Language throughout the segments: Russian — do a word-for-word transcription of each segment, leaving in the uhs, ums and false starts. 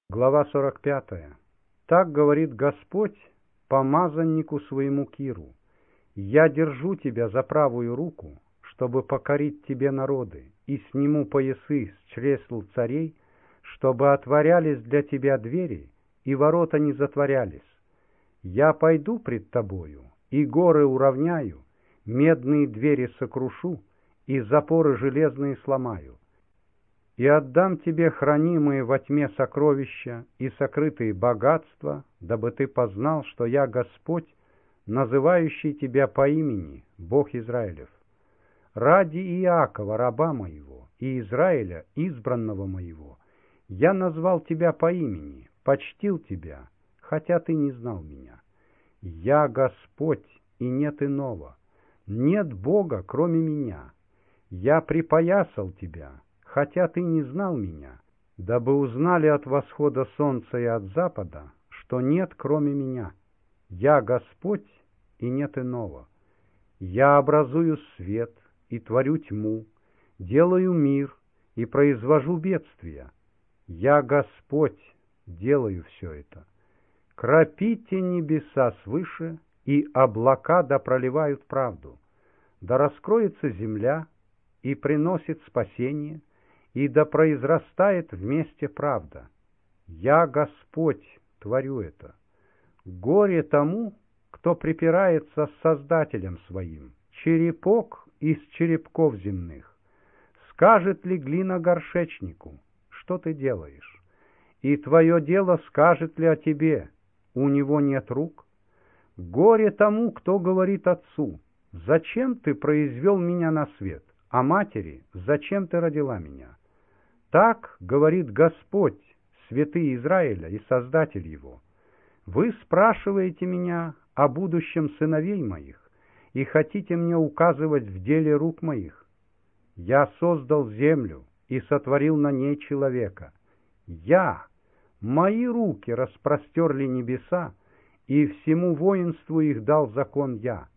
Глава сорок пятая. Так говорит Господь помазаннику своему Киру: «Я держу тебя за правую руку, чтобы покорить тебе народы, и сниму поясы с чресл царей, чтобы отворялись для тебя двери, и ворота не затворялись. Я пойду пред тобою, и горы уравняю, медные двери сокрушу, и запоры железные сломаю. И отдам тебе хранимые во тьме сокровища и сокрытые богатства, дабы ты познал, что я Господь, называющий тебя по имени, Бог Израилев. Ради Иакова, раба моего, и Израиля, избранного моего, я назвал тебя по имени, почтил тебя, хотя ты не знал меня. Я Господь, и нет иного, нет Бога, кроме меня. Я припоясал тебя, хотя ты не знал меня, дабы узнали от восхода солнца и от запада, что нет кроме меня. Я Господь, и нет иного. Я образую свет и творю тьму, делаю мир и произвожу бедствия. Я Господь, делаю все это. Кропите небеса свыше, и облака да проливают правду. Да раскроется земля и приносит спасение, и да произрастает вместе правда. Я Господь, творю это. Горе тому, кто припирается с Создателем своим, черепок из черепков земных. Скажет ли глина горшечнику: что ты делаешь? И твое дело скажет ли о тебе: у него нет рук? Горе тому, кто говорит отцу: зачем ты произвел меня на свет? А матери: зачем ты родила меня? Так говорит Господь, святый Израиля и Создатель его: вы спрашиваете меня о будущем сыновей моих и хотите мне указывать в деле рук моих. Я создал землю и сотворил на ней человека. Я, мои руки распростерли небеса, и всему воинству их дал закон я.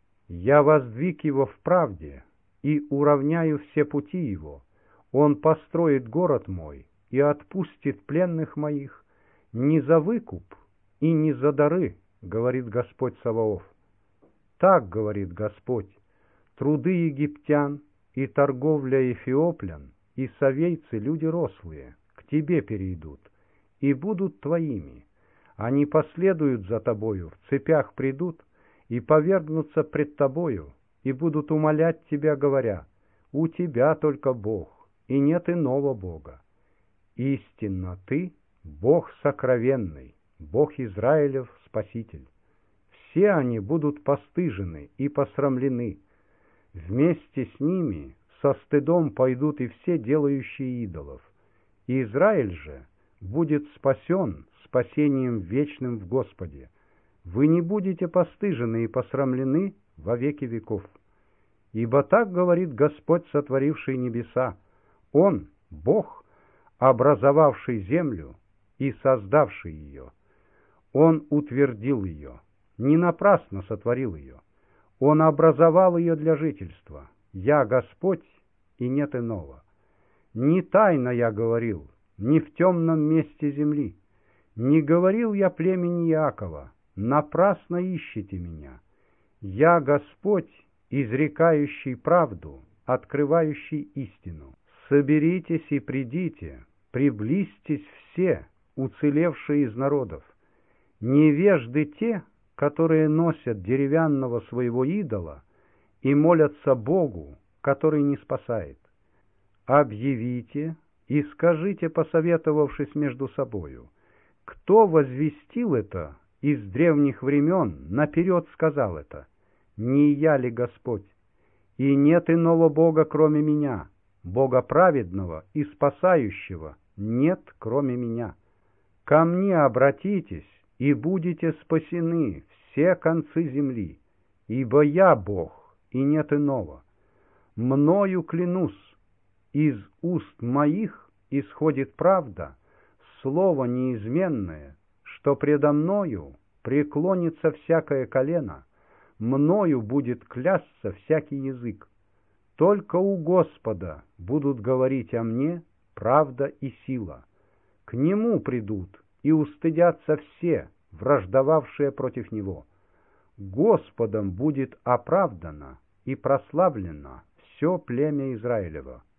Я воздвиг его в правде и уравняю все пути его. Он построит город мой и отпустит пленных моих не за выкуп и не за дары, говорит Господь Саваоф. Так говорит Господь: труды египтян и торговля эфиоплян и совейцы, люди рослые, к тебе перейдут и будут твоими. Они последуют за тобою, в цепях придут и повергнутся пред тобою, и будут умолять тебя, говоря: у тебя только Бог, и нет иного Бога. Истинно ты Бог сокровенный, Бог Израилев Спаситель. Все они будут постыжены и посрамлены. Вместе с ними со стыдом пойдут и все делающие идолов. Израиль же будет спасен спасением вечным в Господе. Вы не будете постыжены и посрамлены во веки веков. Ибо так говорит Господь, сотворивший небеса: Он, Бог, образовавший землю и создавший ее. Он утвердил ее, не напрасно сотворил ее. Он образовал ее для жительства. Я Господь, и нет иного. Не тайно я говорил, не в темном месте земли. Не говорил я племени Иакова: напрасно ищете меня. Я Господь, изрекающий правду, открывающий истину. Соберитесь и придите, приблизьтесь все, уцелевшие из народов. Невежды те, которые носят деревянного своего идола и молятся Богу, который не спасает. Объявите и скажите, посоветовавшись между собою: кто возвестил это из древних времен, наперед сказал это? Не я ли Господь? И нет иного Бога, кроме меня, Бога праведного и спасающего нет, кроме меня. Ко мне обратитесь, и будете спасены все концы земли, ибо я Бог, и нет иного. Мною клянусь, из уст моих исходит правда, слово неизменное, что предо мною преклонится всякое колено, мною будет клясться всякий язык. Только у Господа будут говорить о мне правда и сила. К нему придут и устыдятся все, враждовавшие против него. Господом будет оправдано и прославлено все племя Израилева.